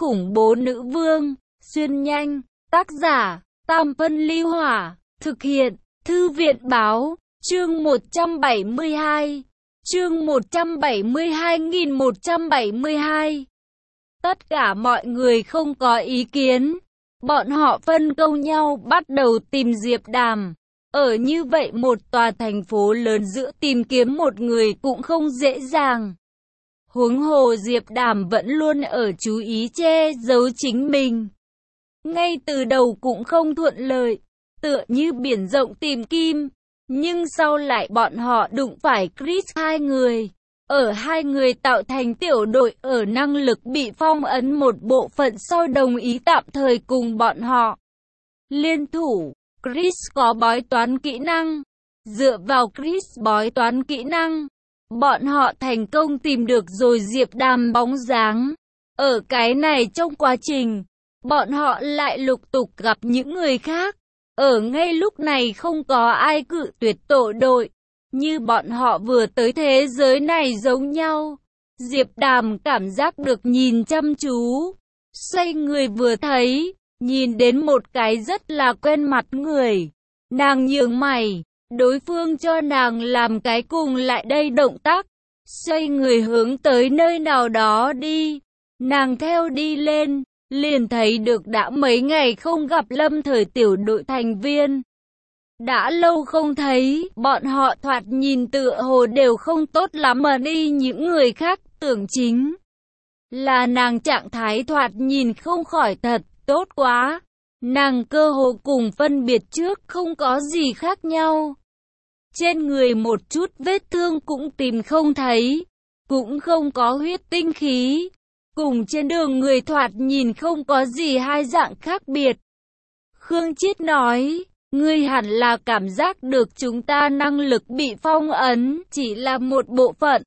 khủng bố nữ vương, xuyên nhanh, tác giả, Tam Phân Ly Hỏa, thực hiện, Thư viện Báo, chương 172, chương 172.172. Tất cả mọi người không có ý kiến, bọn họ phân công nhau bắt đầu tìm Diệp Đàm. Ở như vậy một tòa thành phố lớn giữa tìm kiếm một người cũng không dễ dàng. Huống hồ Diệp Đàm vẫn luôn ở chú ý che giấu chính mình. Ngay từ đầu cũng không thuận lợi, tựa như biển rộng tìm kim. Nhưng sau lại bọn họ đụng phải Chris hai người. Ở hai người tạo thành tiểu đội ở năng lực bị phong ấn một bộ phận sau đồng ý tạm thời cùng bọn họ liên thủ. Chris có bói toán kỹ năng. Dựa vào Chris bói toán kỹ năng, bọn họ thành công tìm được rồi Diệp Đàm bóng dáng. Ở cái này trong quá trình, bọn họ lại lục tục gặp những người khác. Ở ngay lúc này không có ai cự tuyệt tổ đội. Như bọn họ vừa tới thế giới này giống nhau. Diệp Đàm cảm giác được nhìn chăm chú. Xoay người vừa thấy, nhìn đến một cái rất là quen mặt người. Nàng nhướng mày, đối phương cho nàng làm cái cùng lại đây động tác. Xoay người hướng tới nơi nào đó đi. Nàng theo đi lên, liền thấy được đã mấy ngày không gặp Lâm Thời tiểu đội thành viên. Đã lâu không thấy, bọn họ thoạt nhìn tựa hồ đều không tốt lắm mà đi những người khác tưởng chính là nàng trạng thái thoạt nhìn không khỏi thật tốt quá. Nàng cơ hồ cùng phân biệt trước không có gì khác nhau. Trên người một chút vết thương cũng tìm không thấy, cũng không có huyết tinh khí. Cùng trên đường người thoạt nhìn không có gì hai dạng khác biệt. Khương Chiết nói, ngươi hẳn là cảm giác được chúng ta năng lực bị phong ấn, chỉ là một bộ phận.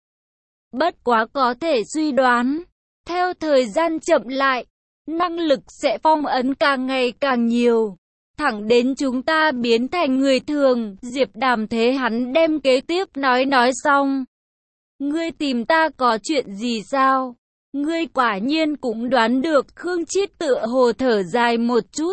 Bất quá có thể suy đoán, theo thời gian chậm lại, năng lực sẽ phong ấn càng ngày càng nhiều. Thẳng đến chúng ta biến thành người thường. Diệp Đàm thế hắn đem kế tiếp nói xong. Ngươi tìm ta có chuyện gì sao? Ngươi quả nhiên cũng đoán được. Khương Chiết tựa hồ thở dài một chút.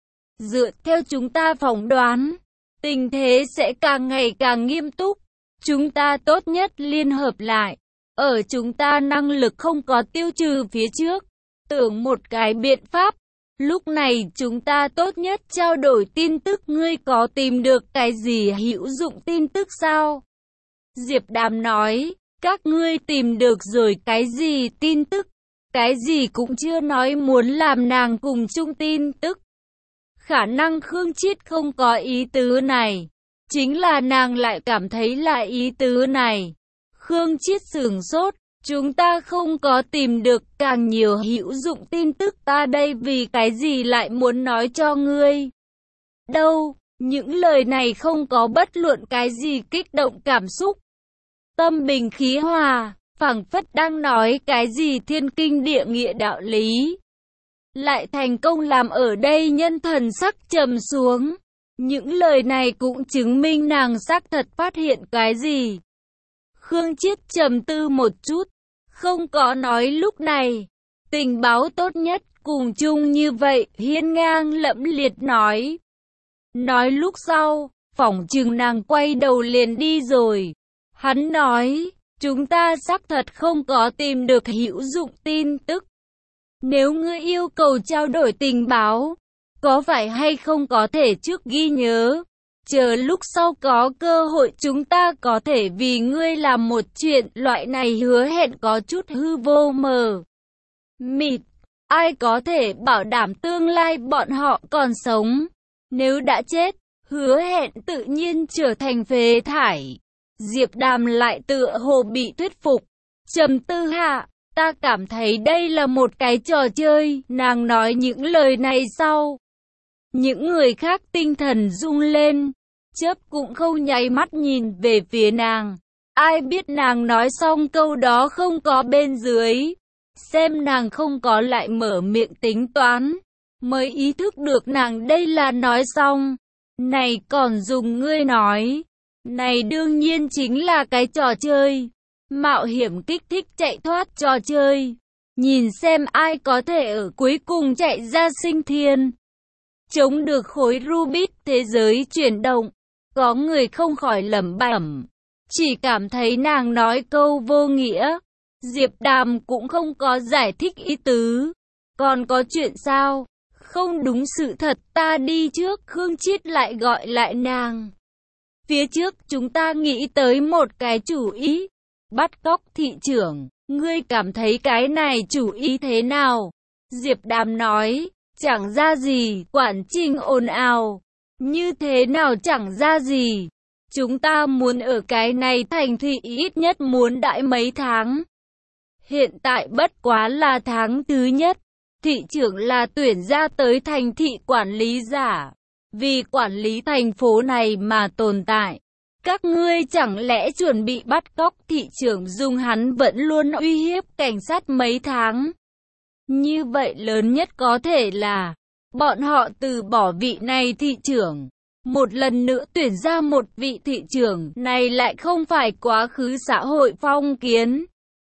Dựa theo chúng ta phỏng đoán, tình thế sẽ càng ngày càng nghiêm túc. Chúng ta tốt nhất liên hợp lại. Ở chúng ta năng lực không có tiêu trừ phía trước, tưởng một cái biện pháp. Lúc này chúng ta tốt nhất trao đổi tin tức. Ngươi có tìm được cái gì hữu dụng tin tức sao? Diệp Đàm nói, các ngươi tìm được rồi cái gì tin tức? Cái gì cũng chưa nói muốn làm nàng cùng chung tin tức. Khả năng Khương Chiết không có ý tứ này. Chính là nàng lại cảm thấy là ý tứ này. Khương Chiết sửng sốt. Chúng ta không có tìm được càng nhiều hữu dụng tin tức. Ta đây vì cái gì lại muốn nói cho ngươi? Đâu, những lời này không có bất luận cái gì kích động cảm xúc. Tâm bình khí hòa, phảng phất đang nói cái gì thiên kinh địa nghĩa đạo lý. Lại thành công làm ở đây nhân thần sắc trầm xuống. Những lời này cũng chứng minh nàng xác thật phát hiện cái gì. Khương Chiết trầm tư một chút, không có nói lúc này. Tình báo tốt nhất cùng chung như vậy, hiên ngang lẫm liệt nói. Nói lúc sau, phỏng chừng nàng quay đầu liền đi rồi. Hắn nói, chúng ta xác thật không có tìm được hữu dụng tin tức. Nếu ngươi yêu cầu trao đổi tình báo, có phải hay không có thể trước ghi nhớ? Chờ lúc sau có cơ hội chúng ta có thể vì ngươi làm một chuyện. Loại này hứa hẹn có chút hư vô mờ mịt. Ai có thể bảo đảm tương lai bọn họ còn sống? Nếu đã chết, hứa hẹn tự nhiên trở thành phế thải. Diệp Đàm lại tựa hồ bị thuyết phục. Trầm tư hạ, ta cảm thấy đây là một cái trò chơi. Nàng nói những lời này sau, những người khác tinh thần rung lên, chớp cũng không nháy mắt nhìn về phía nàng. Ai biết nàng nói xong câu đó không có bên dưới. Xem nàng không có lại mở miệng tính toán, mới ý thức được nàng đây là nói xong. Này còn dùng ngươi nói. Này đương nhiên chính là cái trò chơi. Mạo hiểm kích thích chạy thoát trò chơi. nhìn xem ai có thể ở cuối cùng chạy ra sinh thiên. Chống được khối Rubik thế giới chuyển động. Có người không khỏi lẩm bẩm, chỉ cảm thấy nàng nói câu vô nghĩa. Diệp Đàm cũng không có giải thích ý tứ. Còn có chuyện sao? Không đúng sự thật, ta đi trước. Khương Chiết lại gọi lại nàng. Phía trước chúng ta nghĩ tới một cái chủ ý. Bắt cóc thị trưởng. Ngươi cảm thấy cái này chủ ý thế nào? Diệp Đàm nói, chẳng ra gì. Quản Trình ồn ào. Như thế nào chẳng ra gì? Chúng ta muốn ở cái này thành thị ít nhất muốn đãi mấy tháng. Hiện tại bất quá là tháng thứ nhất. Thị trưởng là tuyển ra tới thành thị quản lý giả. Vì quản lý thành phố này mà tồn tại. Các ngươi chẳng lẽ chuẩn bị bắt cóc thị trưởng dùng hắn vẫn luôn uy hiếp cảnh sát mấy tháng? Như vậy lớn nhất có thể là bọn họ từ bỏ vị này thị trưởng. Một lần nữa tuyển ra một vị thị trưởng này lại không phải quá khứ xã hội phong kiến.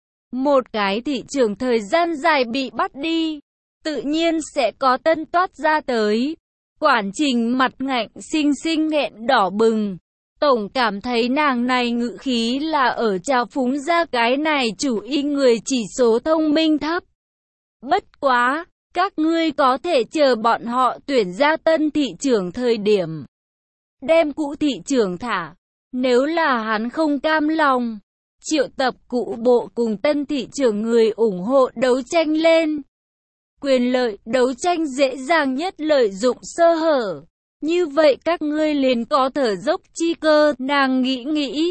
Một cái thị trưởng thời gian dài bị bắt đi, tự nhiên sẽ có tân toát ra tới. Quản Trình mặt ngạnh xinh xinh nghẹn đỏ bừng. Tổng cảm thấy nàng này ngữ khí là ở trào phúng ra cái này chủ ý người chỉ số thông minh thấp. Bất quá, các ngươi có thể chờ bọn họ tuyển ra tân thị trưởng thời điểm. Đem cũ thị trưởng thả. Nếu là hắn không cam lòng, triệu tập cũ bộ cùng tân thị trưởng người ủng hộ đấu tranh lên. Quyền lợi đấu tranh dễ dàng nhất lợi dụng sơ hở. Như vậy các ngươi liền có thở dốc chi cơ, nàng nghĩ.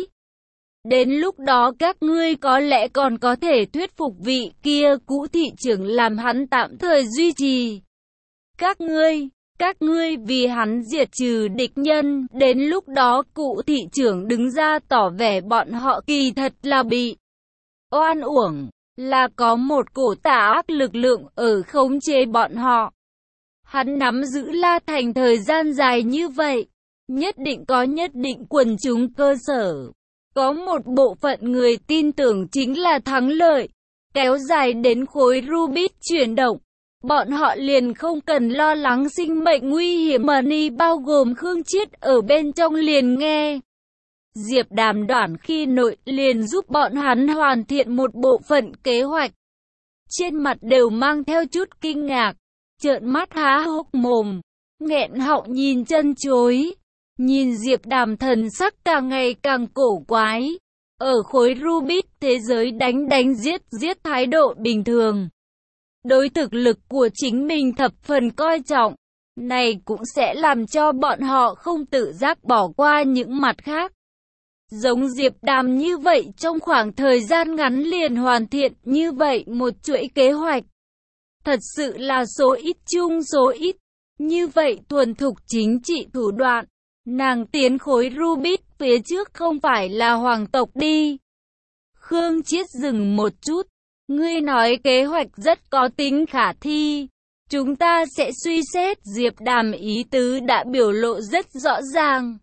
Đến lúc đó các ngươi có lẽ còn có thể thuyết phục vị kia cũ thị trưởng làm hắn tạm thời duy trì. Các ngươi vì hắn diệt trừ địch nhân, đến lúc đó cụ thị trưởng đứng ra tỏ vẻ bọn họ kỳ thật là bị oan uổng, là có một cổ tà ác lực lượng ở khống chế bọn họ. Hắn nắm giữ La Thành thời gian dài như vậy, nhất định có nhất định quần chúng cơ sở. Có một bộ phận người tin tưởng chính là thắng lợi, kéo dài đến khối Rubik chuyển động. Bọn họ liền không cần lo lắng sinh mệnh nguy hiểm, Mani bao gồm Khương Chiết ở bên trong liền nghe. Diệp Đàm đoản khi nội liền giúp bọn hắn hoàn thiện một bộ phận kế hoạch. Trên mặt đều mang theo chút kinh ngạc, trợn mắt há hốc mồm, nghẹn họng nhìn chân chối. Nhìn Diệp Đàm thần sắc càng ngày càng cổ quái. Ở khối Rubik thế giới đánh giết thái độ bình thường. Đối thực lực của chính mình thập phần coi trọng. Này cũng sẽ làm cho bọn họ không tự giác bỏ qua những mặt khác. Giống Diệp Đàm như vậy trong khoảng thời gian ngắn liền hoàn thiện như vậy một chuỗi kế hoạch. Thật sự là số ít chung số ít. Như vậy thuần thục chính trị thủ đoạn. Nàng tiến khối Rubik phía trước không phải là hoàng tộc đi. Khương Chiết dừng một chút. Ngươi nói kế hoạch rất có tính khả thi. Chúng ta sẽ suy xét. Diệp Đàm ý tứ đã biểu lộ rất rõ ràng.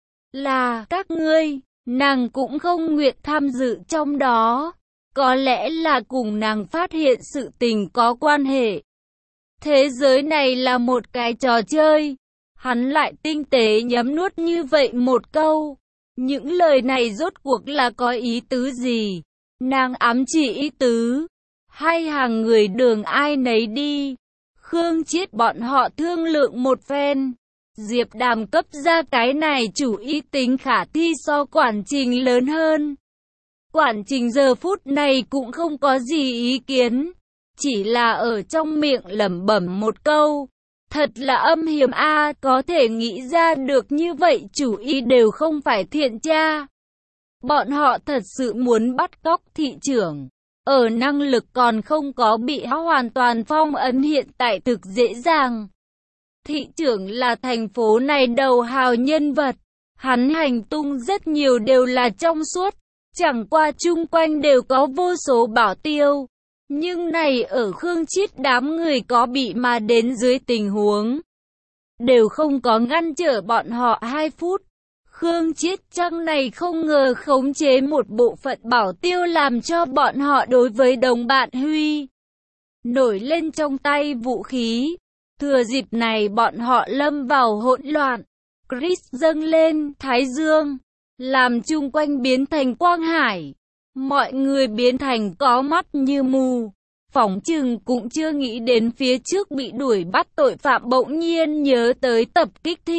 Là các ngươi, nàng cũng không nguyện tham dự trong đó. Có lẽ là cùng nàng phát hiện sự tình có quan hệ. Thế giới này là một cái trò chơi. Hắn lại tinh tế nhấm nuốt như vậy một câu. Những lời này rốt cuộc là có ý tứ gì? Nàng ám chỉ ý tứ. Hay hàng người đường ai nấy đi. Khương Chiết bọn họ thương lượng một phen. Diệp Đàm cấp ra cái này chủ ý tính khả thi so Quản Trình lớn hơn. Quản Trình giờ phút này cũng không có gì ý kiến. Chỉ là ở trong miệng lẩm bẩm một câu. Thật là âm hiểm a, có thể nghĩ ra được như vậy chủ ý đều không phải thiện tra. Bọn họ thật sự muốn bắt cóc thị trưởng. Ở năng lực còn không có bị hoàn toàn phong ấn hiện tại thực dễ dàng. Thị trưởng là thành phố này đầu hào nhân vật. Hắn hành tung rất nhiều đều là trong suốt. Chẳng qua chung quanh đều có vô số bảo tiêu. Nhưng này ở Khương Chiết đám người có bị mà đến dưới tình huống. Đều không có ngăn trở bọn họ 2 phút. Khương Chiết Trăng này không ngờ khống chế một bộ phận bảo tiêu làm cho bọn họ đối với đồng bạn Huy. nổi lên trong tay vũ khí. Thừa dịp này bọn họ lâm vào hỗn loạn. Chris dâng lên thái dương, làm chung quanh biến thành quang hải. Mọi người biến thành có mắt như mù. Phỏng chừng cũng chưa nghĩ đến phía trước bị đuổi bắt tội phạm bỗng nhiên nhớ tới tập kích thị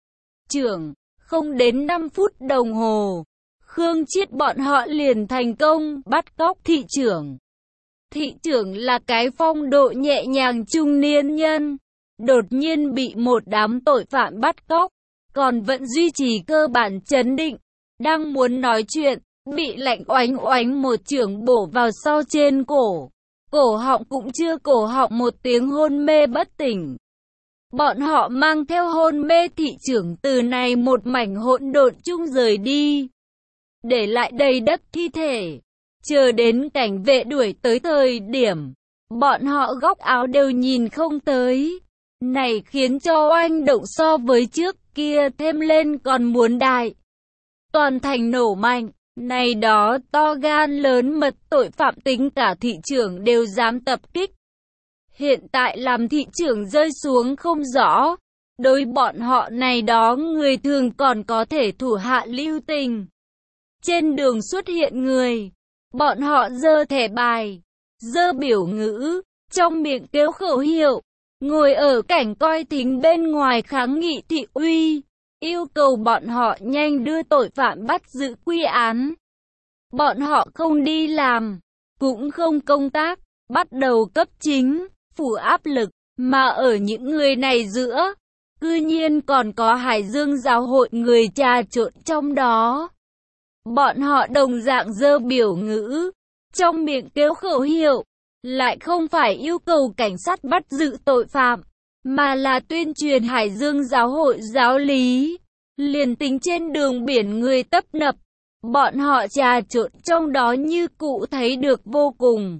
trưởng. Không đến 5 phút đồng hồ, Khương Chiết bọn họ liền thành công bắt cóc thị trưởng. Thị trưởng là cái phong độ nhẹ nhàng trung niên nhân, đột nhiên bị một đám tội phạm bắt cóc, còn vẫn duy trì cơ bản trấn định. Đang muốn nói chuyện, bị lạnh oánh oánh một chưởng bổ vào sau trên cổ. Cổ họng cũng chưa cổ họng một tiếng hôn mê bất tỉnh. Bọn họ mang theo hôn mê thị trưởng từ này một mảnh hỗn độn chung rời đi, để lại đầy đất thi thể. Chờ đến cảnh vệ đuổi tới thời điểm, bọn họ góc áo đều nhìn không tới. Này khiến cho oanh động so với trước kia thêm lên còn muốn đại. Toàn thành nổ mạnh, này đó to gan lớn mật tội phạm tính cả thị trưởng đều dám tập kích. Hiện tại làm thị trưởng rơi xuống không rõ, đối bọn họ này đó người thường còn có thể thủ hạ lưu tình. Trên đường xuất hiện người, bọn họ giơ thẻ bài, giơ biểu ngữ, trong miệng kêu khẩu hiệu, ngồi ở cảnh coi thính bên ngoài kháng nghị thị uy, yêu cầu bọn họ nhanh đưa tội phạm bắt giữ quy án. Bọn họ không đi làm, cũng không công tác, bắt đầu cấp chính phủ áp lực, mà ở những người này giữa, cư nhiên còn có Hải Dương giáo hội người trà trộn trong đó. Bọn họ đồng dạng giơ biểu ngữ, trong miệng kêu khẩu hiệu, lại không phải yêu cầu cảnh sát bắt giữ tội phạm, mà là tuyên truyền Hải Dương giáo hội giáo lý. Liền tính trên đường biển người tấp nập, bọn họ trà trộn trong đó như cụ thấy được vô cùng.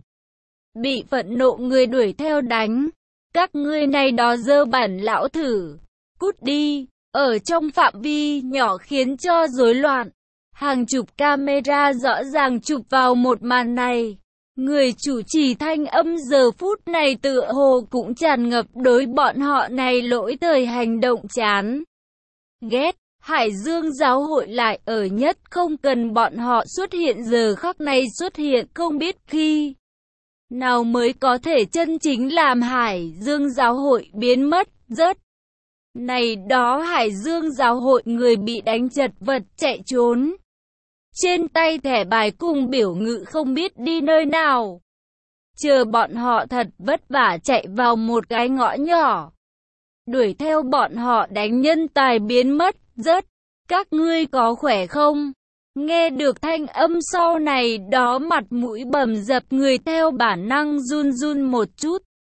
Bị phẫn nộ người đuổi theo đánh, các ngươi này đó dơ bản lão thử, cút đi, ở trong phạm vi nhỏ khiến cho rối loạn. Hàng chục camera rõ ràng chụp vào một màn này. Người chủ trì thanh âm giờ phút này tựa hồ cũng tràn ngập đối bọn họ này lỗi thời hành động chán ghét. Hải Dương giáo hội lại ở nhất không cần bọn họ xuất hiện giờ khắc này xuất hiện không biết khi nào mới có thể chân chính làm Hải Dương giáo hội biến mất rớt. Này đó Hải Dương giáo hội người bị đánh chật vật chạy trốn. Trên tay thẻ bài cùng biểu ngữ không biết đi nơi nào. Chờ bọn họ thật vất vả chạy vào một cái ngõ nhỏ. Đuổi theo bọn họ đánh nhân tài biến mất rớt. Các ngươi có khỏe không? Nghe được thanh âm sau này đó mặt mũi bầm dập người theo bản năng run run một chút.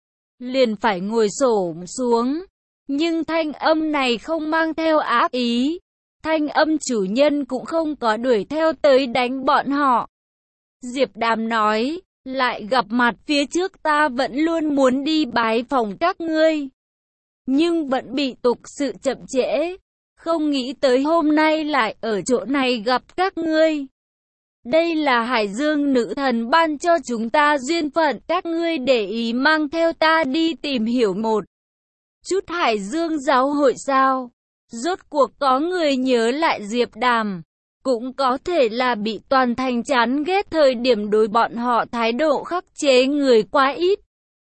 Liền phải ngồi xổm xuống. Nhưng thanh âm này không mang theo ác ý. Thanh âm chủ nhân cũng không có đuổi theo tới đánh bọn họ. Diệp Đàm nói, lại gặp mặt phía trước ta vẫn luôn muốn đi bái phòng các ngươi. Nhưng vẫn bị tục sự chậm trễ. Không nghĩ tới hôm nay lại ở chỗ này gặp các ngươi. Đây là Hải Dương nữ thần ban cho chúng ta duyên phận. Các ngươi để ý mang theo ta đi tìm hiểu một chút Hải Dương giáo hội sao? Rốt cuộc có người nhớ lại Diệp Đàm. Cũng có thể là bị toàn thành chán ghét thời điểm đối bọn họ thái độ khắc chế người quá ít.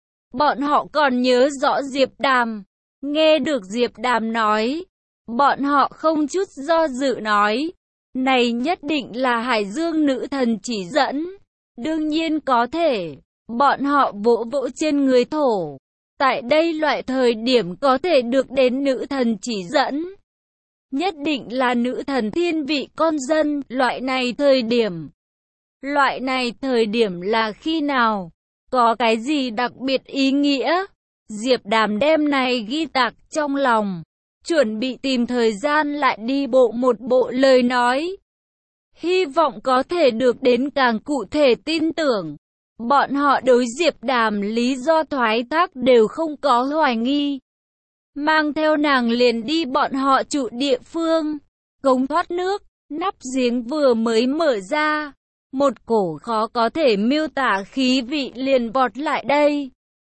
Bọn họ còn nhớ rõ Diệp Đàm. Nghe được Diệp Đàm nói, bọn họ không chút do dự nói, này nhất định là Hải Dương nữ thần chỉ dẫn. Đương nhiên có thể, bọn họ vỗ vỗ trên người thổ. Tại đây loại thời điểm có thể được đến nữ thần chỉ dẫn. Nhất định là nữ thần thiên vị con dân, loại này thời điểm. Loại này thời điểm là khi nào? Có cái gì đặc biệt ý nghĩa? Diệp Đàm đem này ghi tạc trong lòng. Chuẩn bị tìm thời gian lại đi bộ một bộ lời nói. Hy vọng có thể được đến càng cụ thể tin tưởng. Bọn họ đối Diệp Đàm lý do thoái thác đều không có hoài nghi. Mang theo nàng liền đi bọn họ trụ địa phương. Cống thoát nước, nắp giếng vừa mới mở ra. Một cổ khó có thể miêu tả khí vị liền vọt lại đây.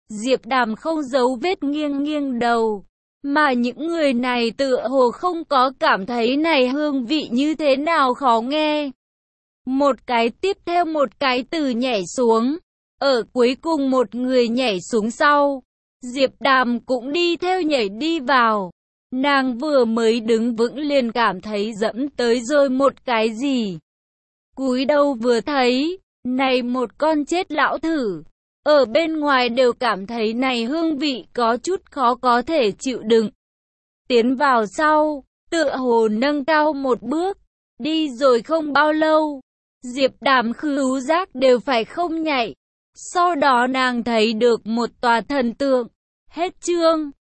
Diệp Đàm không giấu vết nghiêng nghiêng đầu. Mà những người này tựa hồ không có cảm thấy này hương vị như thế nào khó nghe. Một cái tiếp theo một cái từ nhảy xuống. Ở cuối cùng một người nhảy xuống sau. Diệp Đàm cũng đi theo nhảy đi vào. Nàng vừa mới đứng vững liền cảm thấy dẫm tới rồi một cái gì. Cúi đầu vừa thấy, này một con chết lão thử. Ở bên ngoài đều cảm thấy này hương vị có chút khó có thể chịu đựng. Tiến vào sau, tựa hồ nâng cao một bước, đi rồi không bao lâu. Diệp Đàm khứu giác đều phải không nhạy. Sau đó nàng thấy được một tòa thần tượng. Hết chương.